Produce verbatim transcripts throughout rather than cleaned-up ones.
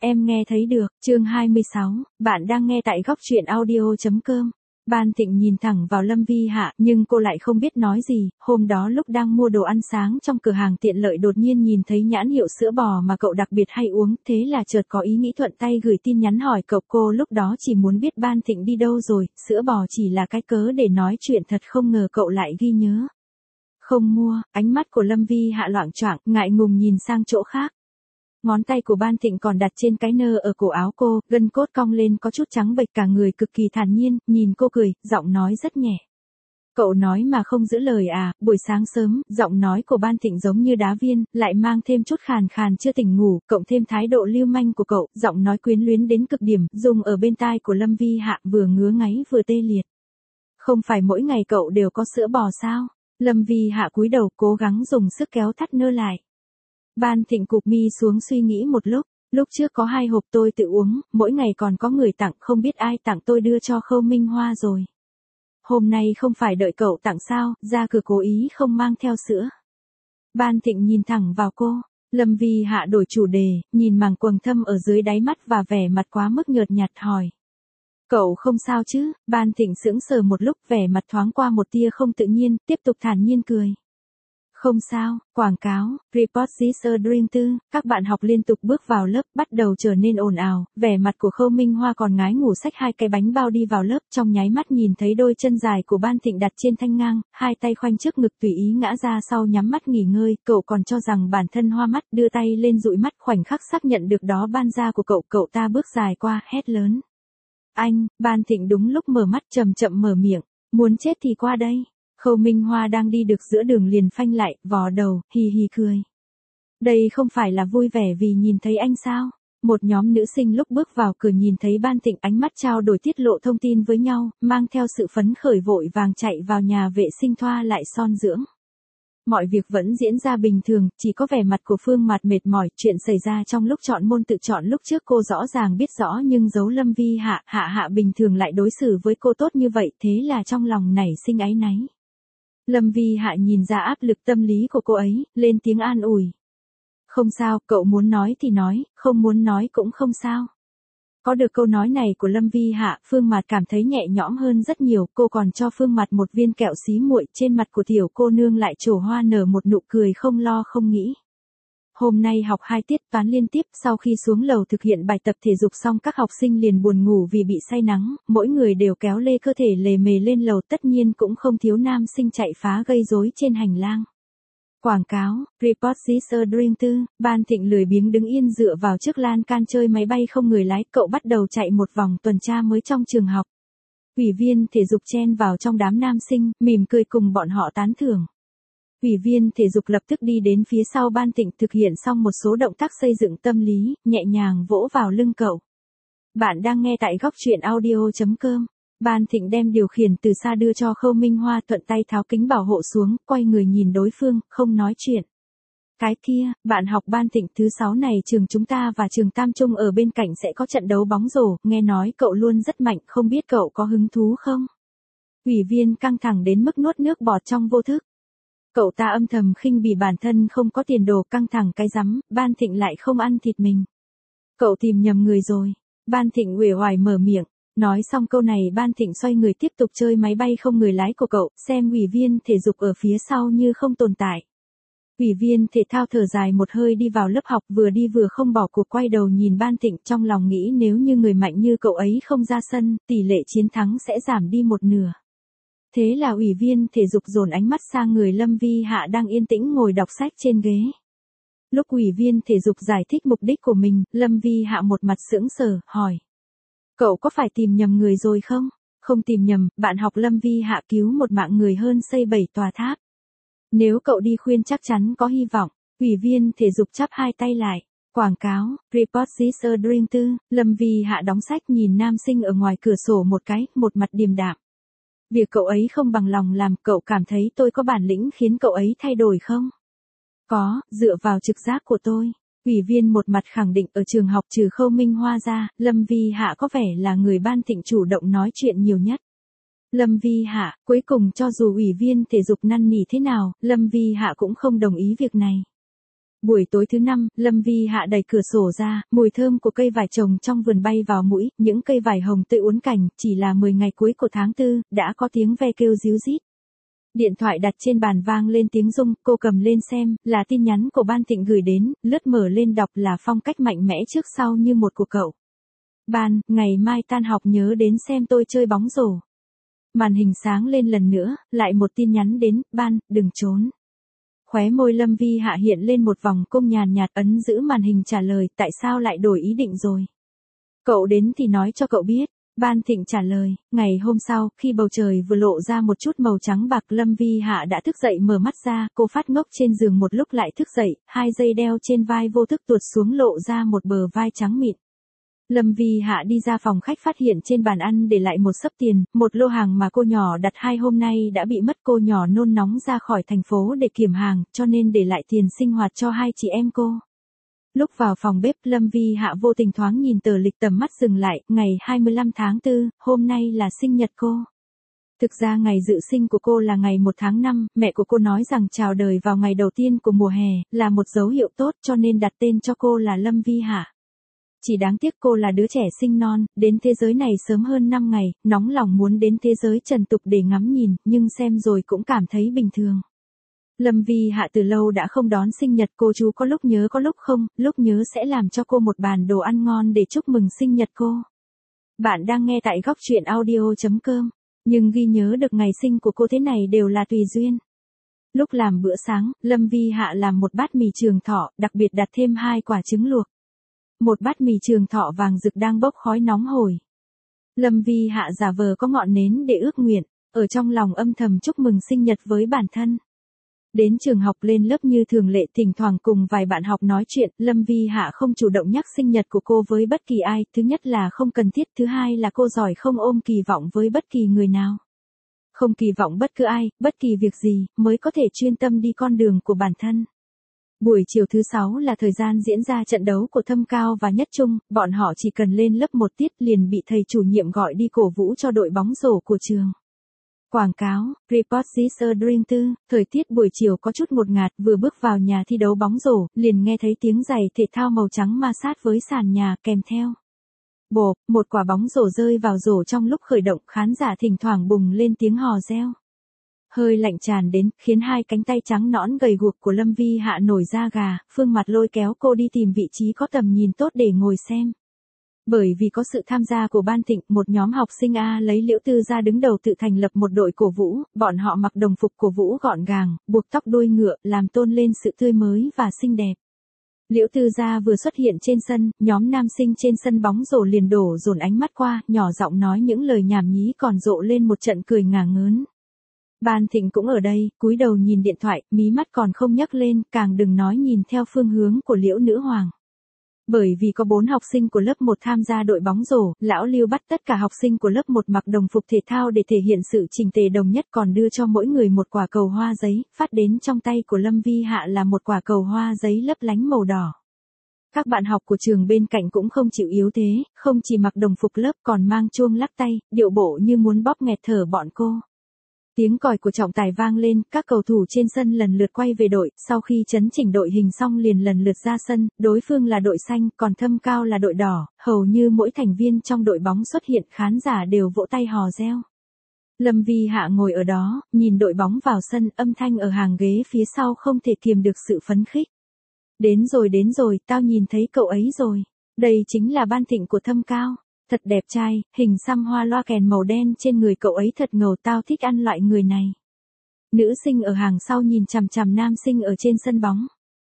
Em nghe thấy được, chương hai mươi sáu, bạn đang nghe tại góc truyện audio.com. Ban Thịnh nhìn thẳng vào Lâm Vi Hạ, nhưng cô lại không biết nói gì. Hôm đó lúc đang mua đồ ăn sáng trong cửa hàng tiện lợi đột nhiên nhìn thấy nhãn hiệu sữa bò mà cậu đặc biệt hay uống, thế là chợt có ý nghĩ thuận tay gửi tin nhắn hỏi cậu. Cô lúc đó chỉ muốn biết Ban Thịnh đi đâu rồi, sữa bò chỉ là cái cớ để nói chuyện, thật không ngờ cậu lại ghi nhớ. Không mua, ánh mắt của Lâm Vi Hạ loạng choạng, ngại ngùng nhìn sang chỗ khác. Ngón tay của Ban Thịnh còn đặt trên cái nơ ở cổ áo cô, gân cốt cong lên có chút trắng bệch, cả người cực kỳ thản nhiên, nhìn cô cười, giọng nói rất nhẹ. Cậu nói mà không giữ lời à? Buổi sáng sớm, giọng nói của Ban Thịnh giống như đá viên, lại mang thêm chút khàn khàn chưa tỉnh ngủ, cộng thêm thái độ lưu manh của cậu, giọng nói quyến luyến đến cực điểm, dùng ở bên tai của Lâm Vi Hạ, vừa ngứa ngáy vừa tê liệt. Không phải mỗi ngày cậu đều có sữa bò sao? Lâm Vi Hạ cúi đầu, cố gắng dùng sức kéo thắt nơ lại. Ban Thịnh cụp mi xuống suy nghĩ một lúc, lúc trước có hai hộp tôi tự uống, mỗi ngày còn có người tặng, không biết ai tặng, tôi đưa cho Khâu Minh Hoa rồi. Hôm nay không phải đợi cậu tặng sao, ra cửa cố ý không mang theo sữa. Ban Thịnh nhìn thẳng vào cô, Lâm Vi Hạ đổi chủ đề, nhìn màng quầng thâm ở dưới đáy mắt và vẻ mặt quá mức nhợt nhạt hỏi. Cậu không sao chứ? Ban Thịnh sững sờ một lúc, vẻ mặt thoáng qua một tia không tự nhiên, tiếp tục thản nhiên cười. Không sao, quảng cáo, report this a dream too, các bạn học liên tục bước vào lớp, bắt đầu trở nên ồn ào, vẻ mặt của Khâu Minh Hoa còn ngái ngủ xách hai cái bánh bao đi vào lớp, trong nháy mắt nhìn thấy đôi chân dài của Ban Thịnh đặt trên thanh ngang, hai tay khoanh trước ngực tùy ý ngã ra sau nhắm mắt nghỉ ngơi, cậu còn cho rằng bản thân hoa mắt, đưa tay lên dụi mắt, khoảnh khắc xác nhận được đó ban da của cậu, cậu ta bước dài qua, hét lớn. Anh, Ban Thịnh đúng lúc mở mắt chậm chậm mở miệng, muốn chết thì qua đây. Khâu Minh Hoa đang đi được giữa đường liền phanh lại, vò đầu, hì hì cười. Đây không phải là vui vẻ vì nhìn thấy anh sao? Một nhóm nữ sinh lúc bước vào cửa nhìn thấy Ban Thịnh, ánh mắt trao đổi tiết lộ thông tin với nhau, mang theo sự phấn khởi vội vàng chạy vào nhà vệ sinh thoa lại son dưỡng. Mọi việc vẫn diễn ra bình thường, chỉ có vẻ mặt của Phương Mạt mệt mỏi, chuyện xảy ra trong lúc chọn môn tự chọn lúc trước cô rõ ràng biết rõ nhưng giấu Lâm Vi Hạ, Hạ Hạ bình thường lại đối xử với cô tốt như vậy, thế là trong lòng nảy sinh áy náy. Lâm Vi Hạ nhìn ra áp lực tâm lý của cô ấy, lên tiếng an ủi. Không sao, cậu muốn nói thì nói, không muốn nói cũng không sao. Có được câu nói này của Lâm Vi Hạ, Phương Mạt cảm thấy nhẹ nhõm hơn rất nhiều, cô còn cho Phương Mạt một viên kẹo xí muội, trên mặt của tiểu cô nương lại trổ hoa nở một nụ cười không lo không nghĩ. Hôm nay học hai tiết toán liên tiếp, sau khi xuống lầu thực hiện bài tập thể dục xong các học sinh liền buồn ngủ vì bị say nắng, mỗi người đều kéo lê cơ thể lề mề lên lầu, tất nhiên cũng không thiếu nam sinh chạy phá gây rối trên hành lang. Quảng cáo, report this a dream too, Ban Thịnh lười biếng đứng yên dựa vào chiếc lan can chơi máy bay không người lái, cậu bắt đầu chạy một vòng tuần tra mới trong trường học. Ủy viên thể dục chen vào trong đám nam sinh, mỉm cười cùng bọn họ tán thưởng. Ủy viên thể dục lập tức đi đến phía sau Ban Thịnh thực hiện xong một số động tác xây dựng tâm lý, nhẹ nhàng vỗ vào lưng cậu. Bạn đang nghe tại góc truyện audio.com. Ban Thịnh đem điều khiển từ xa đưa cho Khâu Minh Hoa, thuận tay tháo kính bảo hộ xuống, quay người nhìn đối phương, không nói chuyện. Cái kia, bạn học Ban Thịnh, thứ sáu này trường chúng ta và trường Tam Trung ở bên cạnh sẽ có trận đấu bóng rổ, nghe nói cậu luôn rất mạnh, không biết cậu có hứng thú không? Ủy viên căng thẳng đến mức nuốt nước bọt trong vô thức. Cậu ta âm thầm khinh bỉ bản thân không có tiền đồ, căng thẳng cái rắm, Ban Thịnh lại không ăn thịt mình. Cậu tìm nhầm người rồi. Ban Thịnh uể oải mở miệng. Nói xong câu này Ban Thịnh xoay người tiếp tục chơi máy bay không người lái của cậu, xem ủy viên thể dục ở phía sau như không tồn tại. Ủy viên thể thao thở dài một hơi đi vào lớp học, vừa đi vừa không bỏ cuộc, quay đầu nhìn Ban Thịnh, trong lòng nghĩ nếu như người mạnh như cậu ấy không ra sân, tỷ lệ chiến thắng sẽ giảm đi một nửa. Thế là ủy viên thể dục dồn ánh mắt sang người Lâm Vi Hạ đang yên tĩnh ngồi đọc sách trên ghế. Lúc ủy viên thể dục giải thích mục đích của mình, Lâm Vi Hạ một mặt sững sờ, hỏi. Cậu có phải tìm nhầm người rồi không? Không tìm nhầm, bạn học Lâm Vi Hạ cứu một mạng người hơn xây bảy tòa tháp. Nếu cậu đi khuyên chắc chắn có hy vọng. Ủy viên thể dục chắp hai tay lại. Quảng cáo, report this a dream too, Lâm Vi Hạ đóng sách nhìn nam sinh ở ngoài cửa sổ một cái, một mặt điềm đạm. Việc cậu ấy không bằng lòng làm, cậu cảm thấy tôi có bản lĩnh khiến cậu ấy thay đổi không? Có, dựa vào trực giác của tôi. Ủy viên một mặt khẳng định, ở trường học trừ Khâu Minh Hoa ra, Lâm Vi Hạ có vẻ là người Ban Thịnh chủ động nói chuyện nhiều nhất. Lâm Vi Hạ, cuối cùng cho dù ủy viên thể dục năn nỉ thế nào, Lâm Vi Hạ cũng không đồng ý việc này. Buổi tối thứ năm, Lâm Vi Hạ đẩy cửa sổ ra, mùi thơm của cây vải trồng trong vườn bay vào mũi, những cây vải hồng tươi uốn cảnh, chỉ là mười ngày cuối của tháng tư, đã có tiếng ve kêu ríu rít. Điện thoại đặt trên bàn vang lên tiếng rung, cô cầm lên xem, là tin nhắn của Ban Thịnh gửi đến, lướt mở lên đọc là phong cách mạnh mẽ trước sau như một của cậu. Ban, ngày mai tan học nhớ đến xem tôi chơi bóng rổ. Màn hình sáng lên lần nữa, lại một tin nhắn đến, Ban, đừng trốn. Khóe môi Lâm Vi Hạ hiện lên một vòng cung nhàn nhạt, ấn giữ màn hình trả lời, tại sao lại đổi ý định rồi? Cậu đến thì nói cho cậu biết. Ban Thịnh trả lời, ngày hôm sau, khi bầu trời vừa lộ ra một chút màu trắng bạc, Lâm Vi Hạ đã thức dậy mở mắt ra, cô phát ngốc trên giường một lúc lại thức dậy, hai dây đeo trên vai vô thức tuột xuống lộ ra một bờ vai trắng mịn. Lâm Vi Hạ đi ra phòng khách phát hiện trên bàn ăn để lại một xấp tiền, một lô hàng mà cô nhỏ đặt hai hôm nay đã bị mất, cô nhỏ nôn nóng ra khỏi thành phố để kiểm hàng, cho nên để lại tiền sinh hoạt cho hai chị em cô. Lúc vào phòng bếp, Lâm Vi Hạ vô tình thoáng nhìn tờ lịch, tầm mắt dừng lại, ngày hai mươi lăm tháng tư, hôm nay là sinh nhật cô. Thực ra ngày dự sinh của cô là ngày một tháng năm, mẹ của cô nói rằng chào đời vào ngày đầu tiên của mùa hè, là một dấu hiệu tốt cho nên đặt tên cho cô là Lâm Vi Hạ. Chỉ đáng tiếc cô là đứa trẻ sinh non, đến thế giới này sớm hơn năm ngày, nóng lòng muốn đến thế giới trần tục để ngắm nhìn, nhưng xem rồi cũng cảm thấy bình thường. Lâm Vi Hạ từ lâu đã không đón sinh nhật cô, chú có lúc nhớ có lúc không, lúc nhớ sẽ làm cho cô một bàn đồ ăn ngon để chúc mừng sinh nhật cô. Bạn đang nghe tại góc truyện audio chấm com, nhưng ghi nhớ được ngày sinh của cô thế này đều là tùy duyên. Lúc làm bữa sáng, Lâm Vi Hạ làm một bát mì trường thọ, đặc biệt đặt thêm hai quả trứng luộc. Một bát mì trường thọ vàng rực đang bốc khói nóng hổi. Lâm Vi Hạ giả vờ có ngọn nến để ước nguyện, ở trong lòng âm thầm chúc mừng sinh nhật với bản thân. Đến trường học lên lớp như thường lệ, thỉnh thoảng cùng vài bạn học nói chuyện, Lâm Vi Hạ không chủ động nhắc sinh nhật của cô với bất kỳ ai, thứ nhất là không cần thiết, thứ hai là cô giỏi không ôm kỳ vọng với bất kỳ người nào. Không kỳ vọng bất cứ ai, bất kỳ việc gì, mới có thể chuyên tâm đi con đường của bản thân. Buổi chiều thứ sáu là thời gian diễn ra trận đấu của Thâm Cao và Nhất Trung, bọn họ chỉ cần lên lớp một tiết liền bị thầy chủ nhiệm gọi đi cổ vũ cho đội bóng rổ của trường. Quảng cáo, Report this a drink too, thời tiết buổi chiều có chút ngột ngạt, vừa bước vào nhà thi đấu bóng rổ, liền nghe thấy tiếng giày thể thao màu trắng ma sát với sàn nhà, kèm theo. Bộp, một quả bóng rổ rơi vào rổ trong lúc khởi động, khán giả thỉnh thoảng bùng lên tiếng hò reo. Hơi lạnh tràn đến, khiến hai cánh tay trắng nõn gầy guộc của Lâm Vi Hạ nổi da gà, Phương Mặt lôi kéo cô đi tìm vị trí có tầm nhìn tốt để ngồi xem. Bởi vì có sự tham gia của Ban Thịnh, một nhóm học sinh A lấy Liễu Tư ra đứng đầu tự thành lập một đội cổ vũ, bọn họ mặc đồng phục cổ vũ gọn gàng, buộc tóc đuôi ngựa, làm tôn lên sự tươi mới và xinh đẹp. Liễu Tư gia vừa xuất hiện trên sân, nhóm nam sinh trên sân bóng rổ liền đổ dồn ánh mắt qua, nhỏ giọng nói những lời nhảm nhí còn rộ lên một trận cười ngả ngớn. Ban Thịnh cũng ở đây, cúi đầu nhìn điện thoại, mí mắt còn không nhấc lên, càng đừng nói nhìn theo phương hướng của Liễu Nữ Hoàng. Bởi vì có bốn học sinh của lớp một tham gia đội bóng rổ, lão Lưu bắt tất cả học sinh của lớp một mặc đồng phục thể thao để thể hiện sự chỉnh tề đồng nhất, còn đưa cho mỗi người một quả cầu hoa giấy, phát đến trong tay của Lâm Vi Hạ là một quả cầu hoa giấy lấp lánh màu đỏ. Các bạn học của trường bên cạnh cũng không chịu yếu thế, không chỉ mặc đồng phục lớp còn mang chuông lắc tay, điệu bộ như muốn bóp nghẹt thở bọn cô. Tiếng còi của trọng tài vang lên, các cầu thủ trên sân lần lượt quay về đội, sau khi chấn chỉnh đội hình xong liền lần lượt ra sân, đối phương là đội xanh, còn Thâm Cao là đội đỏ, hầu như mỗi thành viên trong đội bóng xuất hiện, khán giả đều vỗ tay hò reo. Lâm Vi Hạ ngồi ở đó, nhìn đội bóng vào sân, âm thanh ở hàng ghế phía sau không thể kiềm được sự phấn khích. Đến rồi đến rồi, tao nhìn thấy cậu ấy rồi. Đây chính là Ban Thịnh của Thâm Cao. Thật đẹp trai, hình xăm hoa loa kèn màu đen trên người cậu ấy thật ngầu, tao thích ăn loại người này. Nữ sinh ở hàng sau nhìn chằm chằm nam sinh ở trên sân bóng.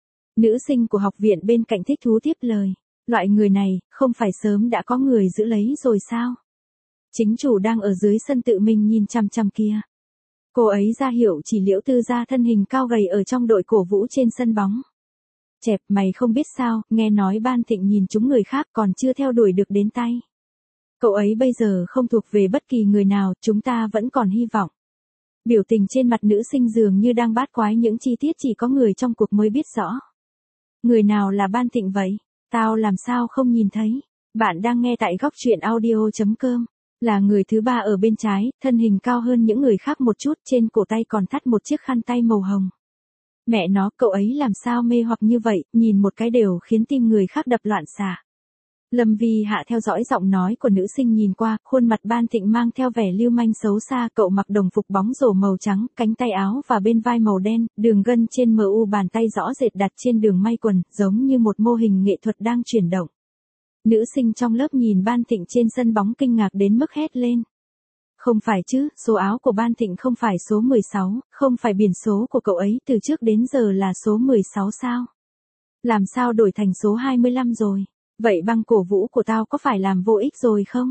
Nữ sinh của học viện bên cạnh thích thú tiếp lời. Loại người này, không phải sớm đã có người giữ lấy rồi sao? Chính chủ đang ở dưới sân tự mình nhìn chằm chằm kia. Cô ấy ra hiệu chỉ Liễu Tư gia thân hình cao gầy ở trong đội cổ vũ trên sân bóng. Chẹp, mày không biết sao, nghe nói Ban Thịnh nhìn chúng người khác còn chưa theo đuổi được đến tay. Cậu ấy bây giờ không thuộc về bất kỳ người nào, chúng ta vẫn còn hy vọng. Biểu tình trên mặt nữ sinh dường như đang bát quái những chi tiết chỉ có người trong cuộc mới biết rõ. Người nào là Ban Thịnh vậy? Tao làm sao không nhìn thấy? Bạn đang nghe tại góc truyện audio chấm com. Là người thứ ba ở bên trái, thân hình cao hơn những người khác một chút, trên cổ tay còn thắt một chiếc khăn tay màu hồng. Mẹ nó, cậu ấy làm sao mê hoặc như vậy, nhìn một cái đều khiến tim người khác đập loạn xạ. Lâm Vi Hạ theo dõi giọng nói của nữ sinh nhìn qua, khuôn mặt Ban Thịnh mang theo vẻ lưu manh xấu xa, cậu mặc đồng phục bóng rổ màu trắng, cánh tay áo và bên vai màu đen, đường gân trên mu bàn tay rõ rệt đặt trên đường may quần, giống như một mô hình nghệ thuật đang chuyển động. Nữ sinh trong lớp nhìn Ban Thịnh trên sân bóng kinh ngạc đến mức hét lên. Không phải chứ, số áo của Ban Thịnh không phải số mười sáu, không phải biển số của cậu ấy từ trước đến giờ là số mười sáu sao? Làm sao đổi thành số hai mươi lăm rồi? Vậy băng cổ vũ của tao có phải làm vô ích rồi không?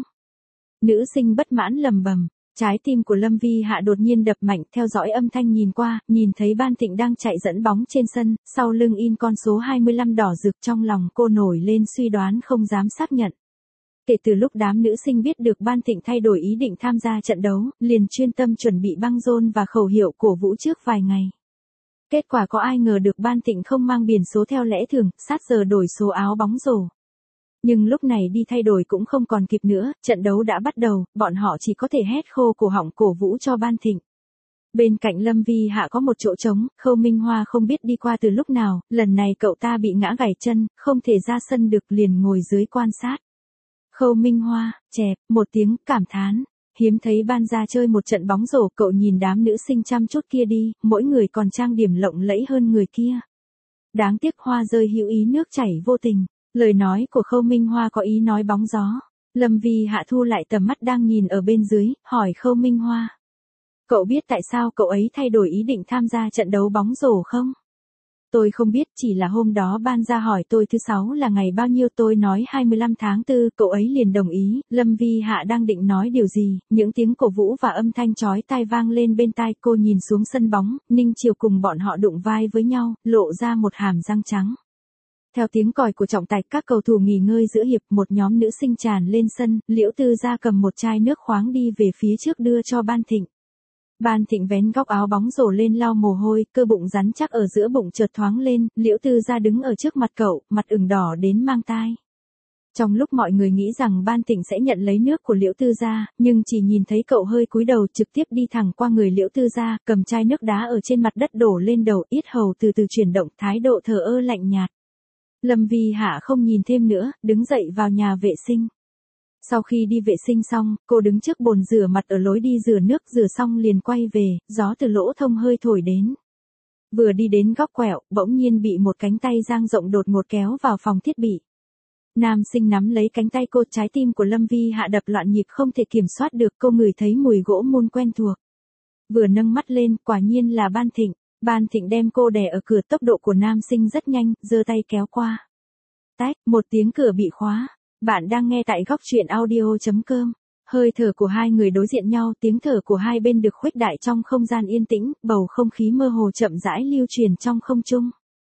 Nữ sinh bất mãn lầm bầm. Trái tim của Lâm Vi Hạ đột nhiên đập mạnh, theo dõi âm thanh nhìn qua, nhìn thấy Ban Thịnh đang chạy dẫn bóng trên sân, sau lưng in con số hai mươi lăm đỏ rực, trong lòng cô nổi lên suy đoán không dám xác nhận. Kể từ lúc đám nữ sinh biết được Ban Thịnh thay đổi ý định tham gia trận đấu, liền chuyên tâm chuẩn bị băng rôn và khẩu hiệu cổ vũ trước vài ngày. Kết quả có ai ngờ được Ban Thịnh không mang biển số theo lẽ thường, sát giờ đổi số áo bóng rổ. Nhưng lúc này đi thay đổi cũng không còn kịp nữa, trận đấu đã bắt đầu, bọn họ chỉ có thể hét khô cổ họng cổ vũ cho Ban Thịnh. Bên cạnh Lâm Vi Hạ có một chỗ trống, Khâu Minh Hoa không biết đi qua từ lúc nào, lần này cậu ta bị ngã gãy chân, không thể ra sân được liền ngồi dưới quan sát. Khâu Minh Hoa, chẹp, một tiếng, cảm thán. Hiếm thấy Ban ra chơi một trận bóng rổ, cậu nhìn đám nữ sinh chăm chút kia đi, mỗi người còn trang điểm lộng lẫy hơn người kia. Đáng tiếc hoa rơi hữu ý nước chảy vô tình. Lời nói của Khâu Minh Hoa có ý nói bóng gió. Lâm Vi Hạ thu lại tầm mắt đang nhìn ở bên dưới, hỏi Khâu Minh Hoa. Cậu biết tại sao cậu ấy thay đổi ý định tham gia trận đấu bóng rổ không? Tôi không biết, chỉ là hôm đó Ban ra hỏi tôi thứ sáu là ngày bao nhiêu, tôi nói hai mươi lăm tháng tư, cậu ấy liền đồng ý. Lâm Vi Hạ đang định nói điều gì, những tiếng cổ vũ và âm thanh chói tai vang lên bên tai, cô nhìn xuống sân bóng, Ninh Chiều cùng bọn họ đụng vai với nhau, lộ ra một hàm răng trắng. Theo tiếng còi của trọng tài, các cầu thủ nghỉ ngơi giữa hiệp, một nhóm nữ sinh tràn lên sân, Liễu Tư Gia cầm một chai nước khoáng đi về phía trước đưa cho Ban Thịnh. Ban Thịnh vén góc áo bóng rổ lên lau mồ hôi, cơ bụng rắn chắc ở giữa bụng chợt thoáng lên, Liễu Tư Gia đứng ở trước mặt cậu, mặt ửng đỏ đến mang tai. Trong lúc mọi người nghĩ rằng Ban Thịnh sẽ nhận lấy nước của Liễu Tư Gia, nhưng chỉ nhìn thấy cậu hơi cúi đầu trực tiếp đi thẳng qua người Liễu Tư Gia, cầm chai nước đá ở trên mặt đất đổ lên đầu, yết hầu từ từ chuyển động, thái độ thờ ơ lạnh nhạt. Lâm Vi Hạ không nhìn thêm nữa, đứng dậy vào nhà vệ sinh. Sau khi đi vệ sinh xong, cô đứng trước bồn rửa mặt ở lối đi rửa nước, rửa xong liền quay về, gió từ lỗ thông hơi thổi đến. Vừa đi đến góc quẹo, bỗng nhiên bị một cánh tay dang rộng đột ngột kéo vào phòng thiết bị. Nam sinh nắm lấy cánh tay cô, trái tim của Lâm Vi Hạ đập loạn nhịp không thể kiểm soát được, cô ngửi thấy mùi gỗ mun quen thuộc. Vừa nâng mắt lên, quả nhiên là Ban Thịnh. Ban Thịnh đem cô đè ở cửa, tốc độ của nam sinh rất nhanh, giơ tay kéo qua. Tách, một tiếng cửa bị khóa. Bạn đang nghe tại góc truyện audio chấm com. Hơi thở của hai người đối diện nhau, tiếng thở của hai bên được khuếch đại trong không gian yên tĩnh, bầu không khí mơ hồ chậm rãi lưu truyền trong không trung.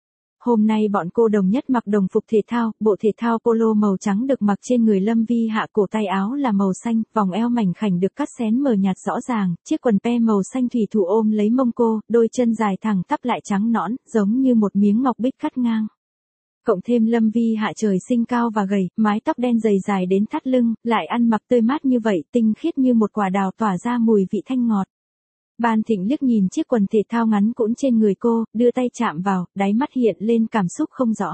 Hôm nay bọn cô đồng nhất mặc đồng phục thể thao, bộ thể thao polo màu trắng được mặc trên người Lâm Vi Hạ, cổ tay áo là màu xanh, vòng eo mảnh khảnh được cắt xén mờ nhạt rõ ràng, chiếc quần pe màu xanh thủy thủ ôm lấy mông cô, đôi chân dài thẳng tắp lại trắng nõn, giống như một miếng ngọc bích cắt ngang. Cộng thêm Lâm Vi Hạ trời sinh cao và gầy, mái tóc đen dày dài đến thắt lưng, lại ăn mặc tươi mát như vậy, tinh khiết như một quả đào tỏa ra mùi vị thanh ngọt. Ban Thịnh liếc nhìn chiếc quần thể thao ngắn cũn trên người cô, đưa tay chạm vào, đáy mắt hiện lên cảm xúc không rõ.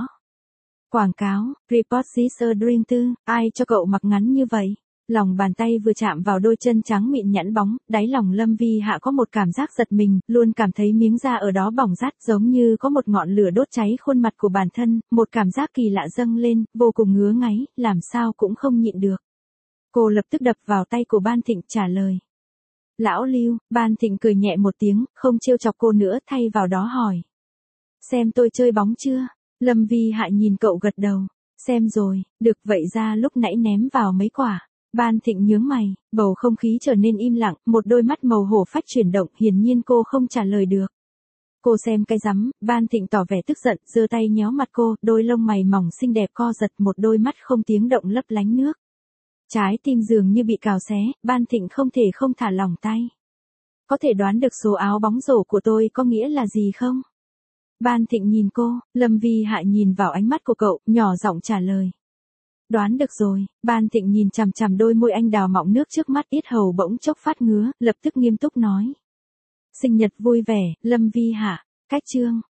Quảng cáo, Report is a dream too, ai cho cậu mặc ngắn như vậy? Lòng bàn tay vừa chạm vào đôi chân trắng mịn nhẵn bóng, đáy lòng Lâm Vi Hạ có một cảm giác giật mình, luôn cảm thấy miếng da ở đó bỏng rát, giống như có một ngọn lửa đốt cháy khuôn mặt của bản thân, một cảm giác kỳ lạ dâng lên, vô cùng ngứa ngáy, làm sao cũng không nhịn được. Cô lập tức đập vào tay của Ban Thịnh trả lời. Lão Lưu, Ban Thịnh cười nhẹ một tiếng, không trêu chọc cô nữa, thay vào đó hỏi. Xem tôi chơi bóng chưa? Lâm Vi Hạ nhìn cậu gật đầu. Xem rồi, được vậy ra lúc nãy ném vào mấy quả. Ban Thịnh nhướng mày, bầu không khí trở nên im lặng, một đôi mắt màu hổ phách chuyển động, hiển nhiên cô không trả lời được. Cô xem cái rắm, Ban Thịnh tỏ vẻ tức giận, giơ tay nhéo mặt cô, đôi lông mày mỏng xinh đẹp co giật, một đôi mắt không tiếng động lấp lánh nước. Trái tim dường như bị cào xé, Ban Thịnh không thể không thả lỏng tay. Có thể đoán được số áo bóng rổ của tôi có nghĩa là gì không? Ban Thịnh nhìn cô, Lâm Vi Hạ nhìn vào ánh mắt của cậu, nhỏ giọng trả lời. Đoán được rồi, Ban Thịnh nhìn chằm chằm đôi môi anh đào mọng nước trước mắt, yết hầu bỗng chốc phát ngứa, lập tức nghiêm túc nói. Sinh nhật vui vẻ, Lâm Vi Hạ, cách chương.